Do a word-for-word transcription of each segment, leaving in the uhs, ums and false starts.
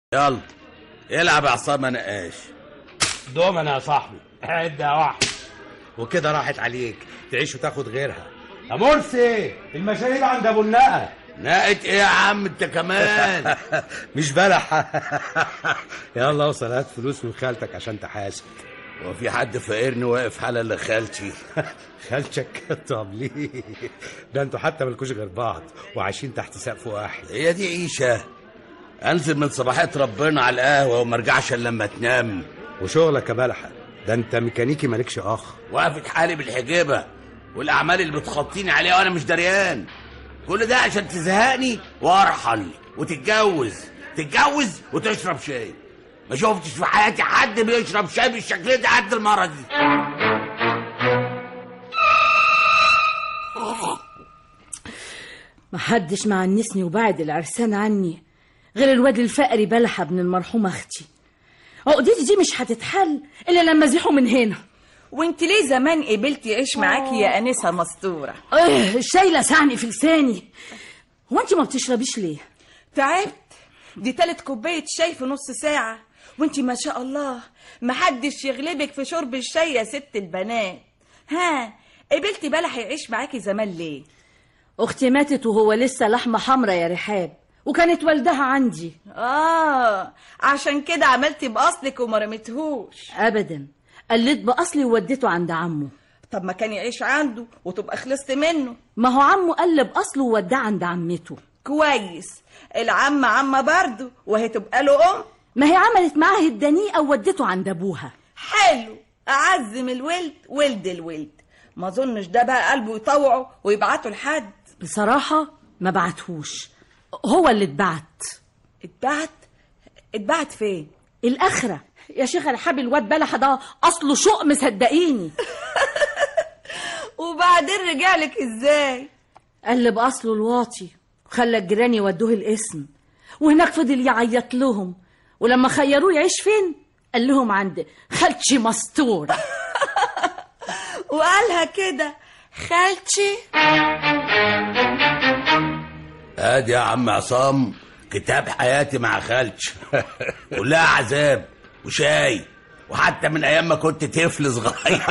يلا العب يا عصام ما نقاش. دومنا يا صاحبي، عد يا واحد وكده راحت عليك تعيش وتاخد غيرها. يا مرسي المشاريب عند ابو النقا. نقت ايه يا عم انت كمان؟ مش بلح. يلا اوصل هات فلوس من خالتك عشان تحاسب. هو في حد فقيرني واقف حالة الا خالتي؟ خالتك؟ طب ليه؟ ده انتوا حتى مالكوش غير بعض وعايشين تحت سقف واحد. هي دي عيشة؟ انزل من صباحات ربنا على القهوة وما ارجعش الا لما تنام. وشغلك يا بلحة ده انت ميكانيكي مالكش اخ. وقفت حالي بالحجابة والاعمال اللي بتخطيني عليها وانا مش دريان. كل ده عشان تزهقني وارحل وتتجوز تتجوز وتشرب شاي. ما شفتش في حياتي حد بيشرب شاي بالشكل ده قد المرة دي. محدش معنسني وبعد العرسان عني غير الواد الفقري بلحة ابن المرحومة اختي. عقدتي دي مش هتتحل الا لما ازيحه من هنا. وانت ليه زمان قبلتي عيش معاكي يا انسه مستوره؟ اه الشاي لسعني في لساني. هو انت ما بتشربيش ليه؟ تعبت، دي تالت كوبايه شاي في نص ساعه، وانت ما شاء الله محدش يغلبك في شرب الشاي يا ست البنات. ها قبلتي بلح يعيش معاكي زمان ليه؟ اختي ماتت وهو لسه لحمه حمرا يا رحاب، وكانت والدها عندي. اه عشان كده عملتي باصلك وما رميتهوش؟ ابدا، قلت باصلي ووديته عند عمه. طب ما كان يعيش عنده وتبقى خلصت منه. ما هو عمه قلب اصله ووداه عند عمته. كويس، العم عمه برضه وهي تبقى له ام. ما هي عملت معاه الدنيئه وودته عند ابوها. حلو، اعزم الولد ولد الولد. ما اظنش ده بقى قلبه يطوعه ويبعته لحد. بصراحه ما بعتهوش، هو اللي اتبعت. اتبعت؟ اتبعت فين؟ الاخره يا شيخ رحاب. الواد بلحة ده اصله شوق مصدقيني. وبعدين رجعلك ازاي؟ قلب اصله الواطي وخلى الجيران يودوه القسم، وهناك فضل يعيط لهم، ولما خيروه يعيش فين قال لهم عند خالتي مستوره. وقالها كده خالتي. ادي يا عم عصام كتاب حياتي مع خالتي. كلها عذاب وشاي، وحتى من ايام ما كنت طفل صغير.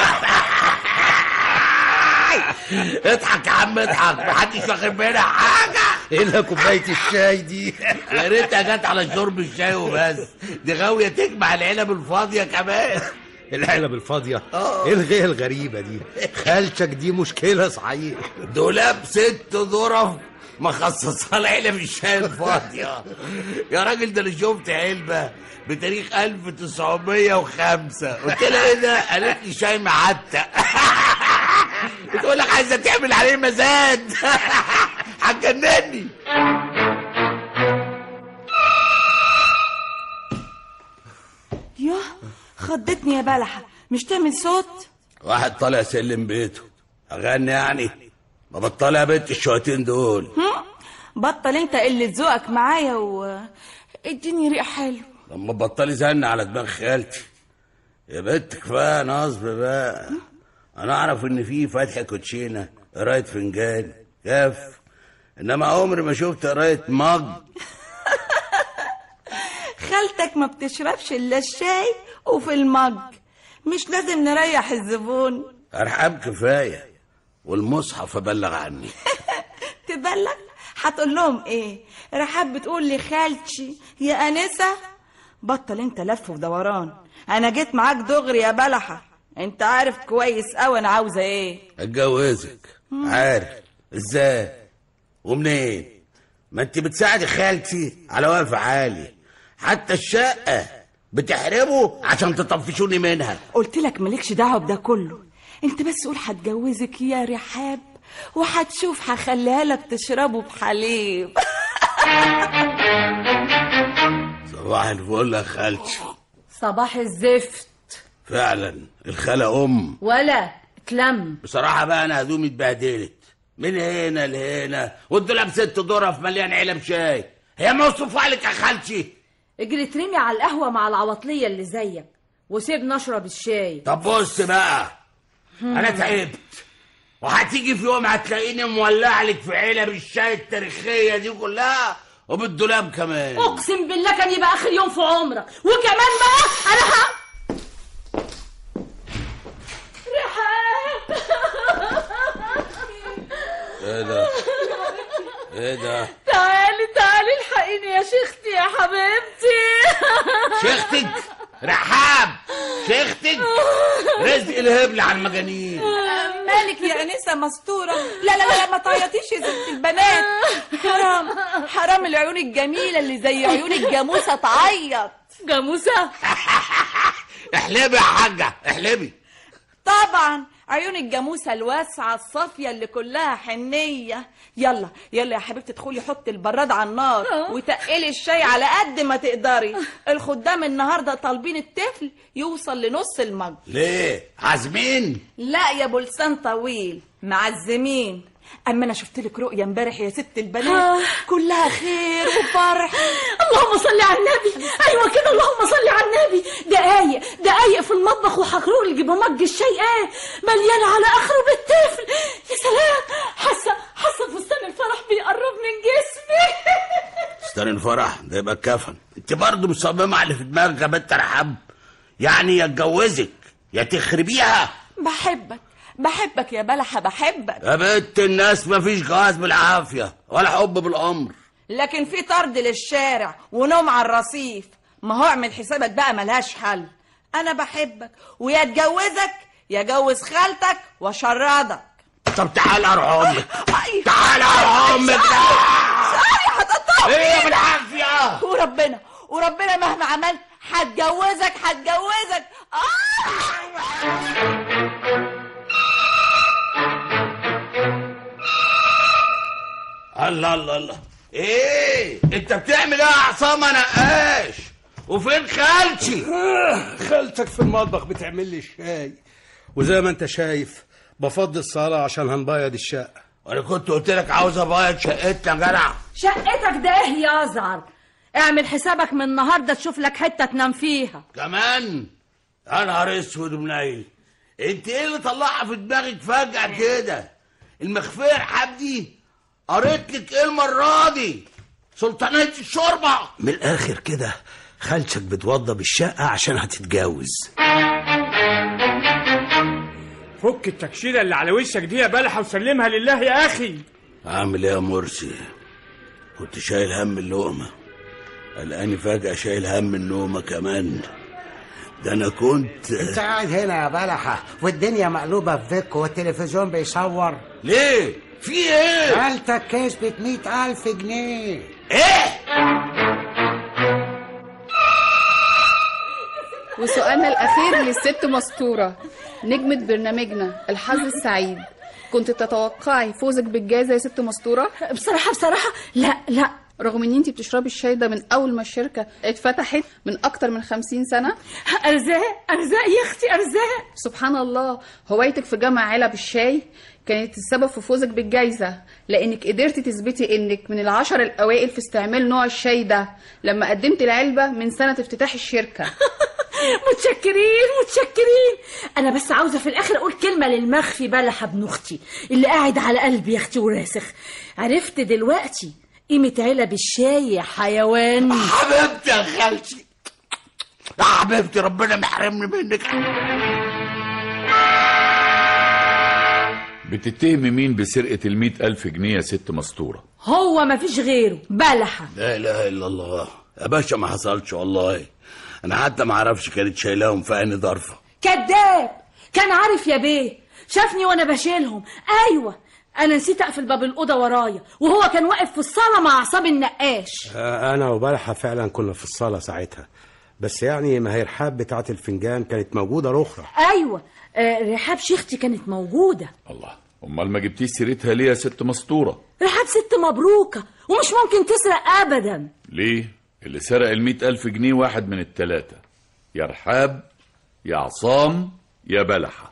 اضحك يا عم اضحك، محدش واخد منها حاجه الا كوبايه الشاي دي. يا ريتها جت على شرب الشاي وبس، دي غاويه تجمع العلب الفاضيه كمان. العلب الفاضيه؟ ايه الغيه الغريبه دي؟ خالتك دي مشكله صحيح. دولاب ست ظرف مخصصها العلب الشاي الفاضيه. يا راجل ده انا شفت علبه بتاريخ ألف وتسعمية وخمسة، قلت لها ايه ده؟ قالت لي شاي معتق. بتقول لك عايزه تعمل عليه مزاد. هتجنني. ياه خضتني يا بلحة، مش تعمل صوت؟ واحد طالع سلم بيته اغني يعني؟ ما بطلع بنت الشويتين دول. بطل انت قلة ذوقك معايا و اديني ريق حلو. لما بطلي زن على دماغ خالتي يا بنت. كفايه نصب بقى. انا اعرف ان في فتح كوتشينه قرايه فنجان كاف، انما عمري ما شفت قرايه مج. خالتك ما بتشربش الا الشاي وفي المج، مش لازم نريح الزبون. ارحب كفايه، والمصحف ابلغ عني. تبلغ؟ هتقول لهم ايه؟ رحاب بتقول لي خالتي يا انسه. بطل انت لف ودوران، انا جيت معاك دغري يا بلحه. انت عارف كويس قوي انا عاوزه ايه. اتجوزك. عارف ازاي ومنين؟ ما انت بتساعدي خالتي على وقف عالي، حتى الشقه بتحرمه عشان تطفشوني منها. قلت لك مالكش دعوه بده كله، انت بس قول هتجوزك يا رحاب وهتشوف هخليها لك تشربه بحليب. صباح الفل يا خالتي. صباح الزفت. فعلا الخالة ام ولا اتلم. بصراحة بقى انا هدومي اتبهدلت من هنا لهنا، والدولاب ست ظرف مليان علب شاي. هي موصوفة لك يا خالتي؟ اجري ترمي على القهوة مع العواطلية اللي زيك وسيبني اشرب الشاي. طب بص بقى، انا تعبت، وهتيجي في يوم هتلاقيني مولع لك في علب الشاي التاريخية دي كلها وبالدولاب كمان. اقسم بالله كان يبقى اخر يوم في عمرك. وكمان بقى انا ه... رحاب. ايه ده ايه ده؟ تعالي تعالي الحقيني يا شيختي يا حبيبتي. شيختك رحاب، شيختك رزق الهبل على المجانين. مالك يا انسه مستوره؟ لا لا لا ما تعيطيش يا ست البنات، حرام حرام العيون الجميله اللي زي عيون الجاموسه تعيط. جاموسه؟ احلبي يا حاجه احلبي. طبعا عيون الجاموسه الواسعه الصافيه اللي كلها حنيه. يلا يلا يا حبيبتي ادخلي حطي البراد على النار وتقلي الشاي على قد ما تقدري. الخدام النهارده طالبين الطفل يوصل لنص المج. ليه عازمين؟ لا يا بلسان طويل معزمين. اما انا شفت لك رؤيه امبارح يا ست البنات كلها خير وفرح. اللهم صل على النبي. ايوه كده اللهم صل على النبي. دقايق دقايق في المطبخ وحخروق اللي يجيبوا مج الشاي ايه مليان على اخره بالطفل. يا سلام، حاسه حاسه فستان الفرح بيقرب من جسمي. فستان الفرح ده يبقى الكفن. انت برضه مصممه على اللي في دماغك يا بنت رحاب، يعني يا اتجوزك يا تخربيها. بحبك بحبك يا بلحة بحبك يا بنت الناس مفيش جواز بالعافية ولا حب بالأمر، لكن في طرد للشارع ونوم على الرصيف. ما هو اعمل حسابك بقى ملهاش حل. أنا بحبك ويا اتجوزك يا جوز خالتك وشردك. طب تعالى أروح أمك، تعالى أروح أمك. إيه بالعافية. وربنا وربنا مهما عملت هتجوزك هتجوزك. آه. الله الله الله، ايه انت بتعمل ايه يا عصام نقاش؟ وفين خالتي؟ خالتك في المطبخ بتعمل لي الشاي، وزي ما انت شايف بفضي الصاله عشان هنبيض الشقه. وانا كنت قلت لك عاوز ابيض شقتنا يا جدع. شقتك ده ايه يا ازعر؟ اعمل حسابك من النهارده تشوف لك حته تنام فيها كمان. يا نهار اسود منيل، انت ايه اللي طلعها في دماغك فجأة كده؟ المخفية رحاب دي قريت لك ايه المرة دي؟ سلطانية الشوربة. من الاخر كده خالتك بتوضب الشقه عشان هتتجوز. فك التكشيره اللي على وشك دي يا بلحه وسلمها لله يا اخي. اعمل ايه يا مرسي؟ كنت شايل هم اللقمة، الآن فجأة شايل هم النومة كمان. ده انا كنت انت قاعد هنا يا بلحة والدنيا مقلوبة في فيكو والتلفزيون بيصور. ليه؟ في ايه؟ خالتك كسبت مئة ألف جنيه. ايه؟ وسؤالنا الأخير للست مستورة نجمة برنامجنا الحظ السعيد، كنت تتوقعي فوزك بالجائزة يا ست مستورة؟ بصراحة بصراحة لا لا، رغم ان انتي بتشربي الشاي ده من اول ما الشركة اتفتحت من اكتر من خمسين سنة. ارزاق ارزاق يا اختي ارزاق. سبحان الله، هوايتك في جمع علب الشاي كانت السبب في فوزك بالجائزة، لانك قدرتي تثبتي انك من العشر الاوائل في استعمال نوع الشاي ده لما قدمت العلبة من سنة افتتاح الشركة. متشكرين متشكرين. انا بس عاوزه في الاخر اقول كلمه للمخفي بلحة ابن اختي اللي قاعد على قلبي يا اختي وراسخ. عرفت دلوقتي قيمه علب الشاي يا حيوان. حبيبتي يا خالتي يا حبيبتي، ربنا محرمني منك. بتتهمي مين بسرقة المئة ألف جنيه يا ست مستورة؟ هو ما فيش غيره بلحة. لا اله الا الله يا باشا، ما حصلش والله. انا حتى ما اعرفش كانت شايلاهم في انهي ظرفه. كذاب، كان عارف يا بيه، شافني وانا بشيلهم. ايوه انا نسيت اقفل باب الاوضه ورايا وهو كان واقف في الصاله مع عصام النقاش. انا وبلحة فعلا كنا في الصاله ساعتها، بس يعني ما هي رحاب بتاعه الفنجان كانت موجوده الاخرى. ايوه آه رحاب شيختي كانت موجوده. الله، امال ما جبتيش سيرتها ليه يا ست مستورة؟ رحاب ست مبروكه ومش ممكن تسرق ابدا. ليه؟ اللي سرق المئة ألف جنيه واحد من التلاتة، يا رحاب يا عصام يا بلحة.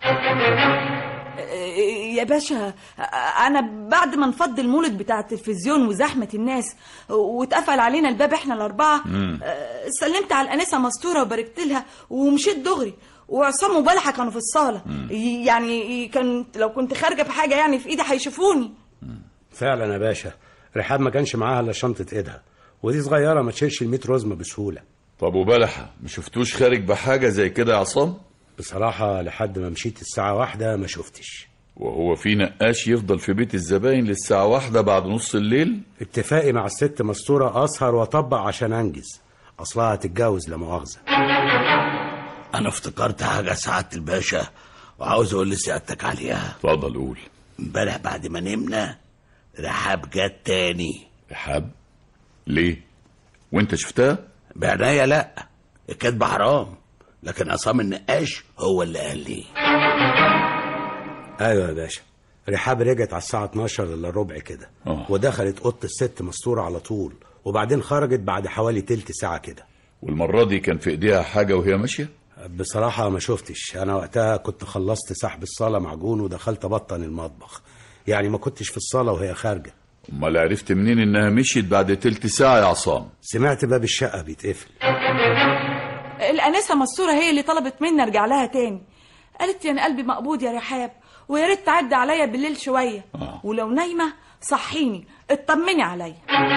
يا باشا انا بعد ما نفض المولد بتاع التلفزيون وزحمه الناس واتقفل علينا الباب احنا الاربعه، سلمت على الانسه مستوره وباركت لها ومشيت دغري، وعصام وبلحة كانوا في الصاله. يعني كان لو كنت خارجه بحاجه يعني في ايدي هيشوفوني. فعلا يا باشا، رحاب ما كانش معاها الا شنطه ايدها، ودي صغيره ما تشيلش ال مية رزمه بسهوله. طب وبلحة ما شفتوش خارج بحاجة زي كده يا عصام؟ بصراحه لحد ما مشيت الساعه واحدة ما شفتش. وهو في نقاش يفضل في بيت الزباين للساعة واحدة بعد نص الليل؟ اتفاقي مع الست مستوره اسهر واطبق عشان انجز، اصلها هتتجوز لا مؤاخذه. انا افتكرت حاجه سعاده الباشا وعاوز اقول لسيادتك عليها. اتفضل قول. امبارح بعد ما نمنا رحاب جت تاني. رحاب؟ ليه؟ وانت شفتها؟ بعناية لا، الكدب حرام، لكن عصام النقاش هو اللي قال لي. ايوه يا باشا، رحاب رجعت على الساعه اتناشر الا ربع كده، أوه. ودخلت اوضه الست مستوره على طول، وبعدين خرجت بعد حوالي تلت ساعه كده. والمره دي كان في ايديها حاجه وهي ماشيه؟ بصراحه ما شفتش، انا وقتها كنت خلصت سحب الصاله معجون ودخلت ابطن المطبخ، يعني ما كنتش في الصاله وهي خارجه. امال عرفت منين انها مشيت بعد تلت ساعه يا عصام؟ سمعت باب الشقه بيتقفل. الانسه مستوره هي اللي طلبت مني ارجع لها تاني، قالت لي انا قلبي مقبوض يا رحاب ويا ريت تعدي عليا بالليل شويه، آه. ولو نايمه صحيني اطمني عليا.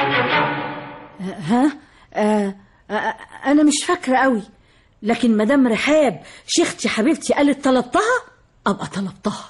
ها آه آه انا مش فاكره قوي، لكن مدام رحاب شيختي حبيبتي قالت طلبتها ابقى طلبتها.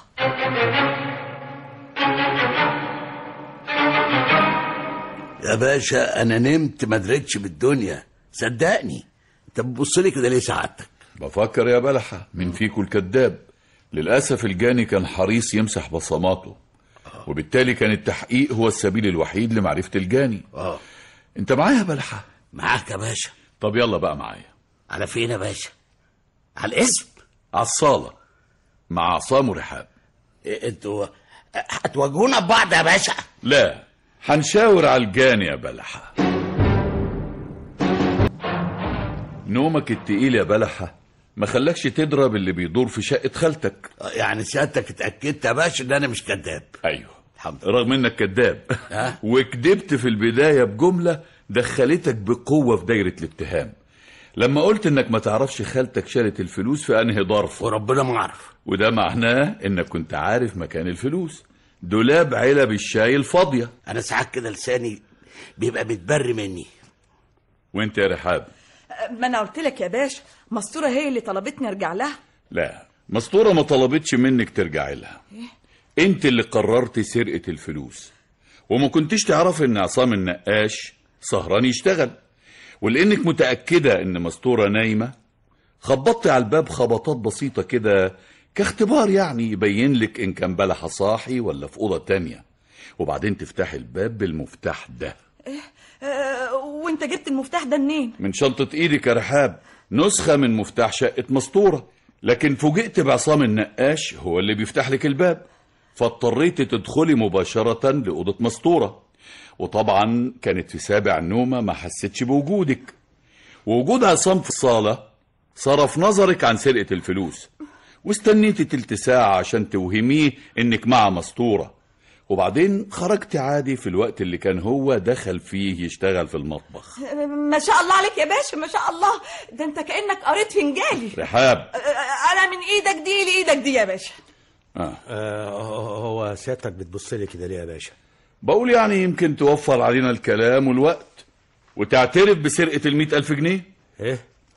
يا باشا انا نمت ما دريتش بالدنيا، صدقني. انت بتبص لي كده ليه سعادتك؟ بفكر يا بلحة مين فيكم الكذاب. للاسف الجاني كان حريص يمسح بصماته، وبالتالي كان التحقيق هو السبيل الوحيد لمعرفه الجاني. اه انت معايا يا بلحة؟ معاك يا باشا. طب يلا بقى معايا. على فين يا باشا؟ على الاسم؟ على الصاله مع عصام ورحاب. إيه انتوا هتواجهونا ببعض يا باشا؟ لا، هنشاور على الجاني يا بلحة. نومك التقيل يا بلحة ما خلاكش تضرب اللي بيدور في شقة خالتك. يعني سيادتك اتأكدت يا باشا ان انا مش كذاب؟ ايوه الحمد لله. رغم انك كذاب وكدبت في البداية بجملة دخلتك بقوة في دايرة الاتهام لما قلت انك ما تعرفش خالتك شالت الفلوس في انهي ظرف. وربنا ما اعرف. وده معناه انك كنت عارف مكان الفلوس، دولاب علب الشاي الفاضية. انا ساعات كده لساني بيبقى متبر مني. وانت يا رحاب؟ ما انا قلت لك يا باشا مستوره هي اللي طلبتني ارجع لها. لا، مستورة ما طلبتش منك ترجعي لها. إيه؟ انت اللي قررت سرقة الفلوس، وما كنتش تعرف ان عصام النقاش سهران يشتغل، ولانك متأكدة ان مستورة نايمة خبطت على الباب خبطات بسيطة كده كاختبار، يعني يبين لك ان كان بلحة صاحي ولا في أوضة تانية، وبعدين تفتحي الباب بالمفتاح ده. إيه؟ أه وانت جبت المفتاح ده منين؟ من شنطة ايدك يا رحاب، نسخة من مفتاح شقة مستورة، لكن فوجئت بعصام النقاش هو اللي بيفتح لك الباب، فاضطريت تدخلي مباشرة لأوضة مستورة، وطبعا كانت في سابع نومة ما حسيتش بوجودك، ووجود عصام في الصالة صرف نظرك عن سرقة الفلوس، واستنيتي تلت ساعة عشان توهميه انك مع مستورة، وبعدين خرجت عادي في الوقت اللي كان هو دخل فيه يشتغل في المطبخ. ما شاء الله عليك يا باشا، ما شاء الله، ده انت كأنك قريت فنجالي. رحاب، انا من ايدك دي لايدك دي يا باشا. آه. آه هو سيادتك بتبص لي كده ليه يا باشا؟ بقول يعني يمكن توفر علينا الكلام والوقت وتعترف بسرقة المئة ألف جنيه. ايه؟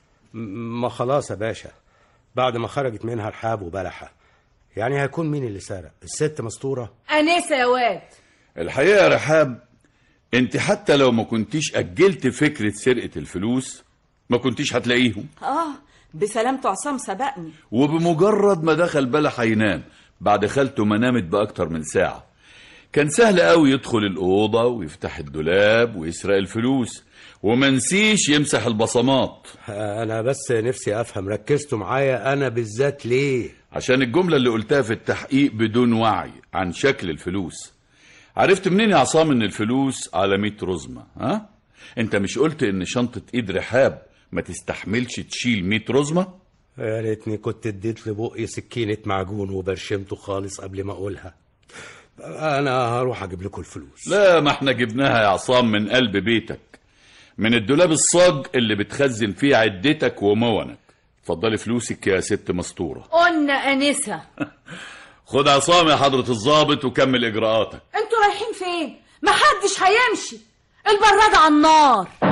ما خلاص يا باشا، بعد ما خرجت منها رحاب وبلحة، يعني هيكون مين اللي سرق؟ الست مستورة؟ أنسة يا واد. الحقيقة يا رحاب، انت حتى لو ما كنتيش أجلت فكرة سرقة الفلوس ما كنتيش هتلاقيهم. اه بسلامته عصام سبقني، وبمجرد ما دخل بلحة ينام بعد خالته ما نامت بأكتر من ساعة، كان سهل قوي يدخل الأوضة ويفتح الدولاب ويسرق الفلوس، ومنسيش يمسح البصمات. أنا بس نفسي أفهم، ركزتوا معايا أنا بالذات ليه؟ عشان الجملة اللي قلتها في التحقيق بدون وعي عن شكل الفلوس. عرفت منين يا عصام ان الفلوس على مية رزمة؟ ها؟ انت مش قلت ان شنطة ايد رحاب ما تستحملش تشيل مية رزمة؟ يا ريتني كنت اديت لبقي سكينة معجون وبرشمته خالص قبل ما اقولها. انا هروح اجيب لكم الفلوس. لا، ما احنا جبناها يا عصام من قلب بيتك، من الدولاب الصاج اللي بتخزن فيه عدتك ومونك. اتفضلي فلوسك يا ست مستورة. قلنا أنسة. خد عصام يا حضرة الضابط وكمل إجراءاتك. انتوا رايحين فين؟ محدش هيمشي. البراد على النار.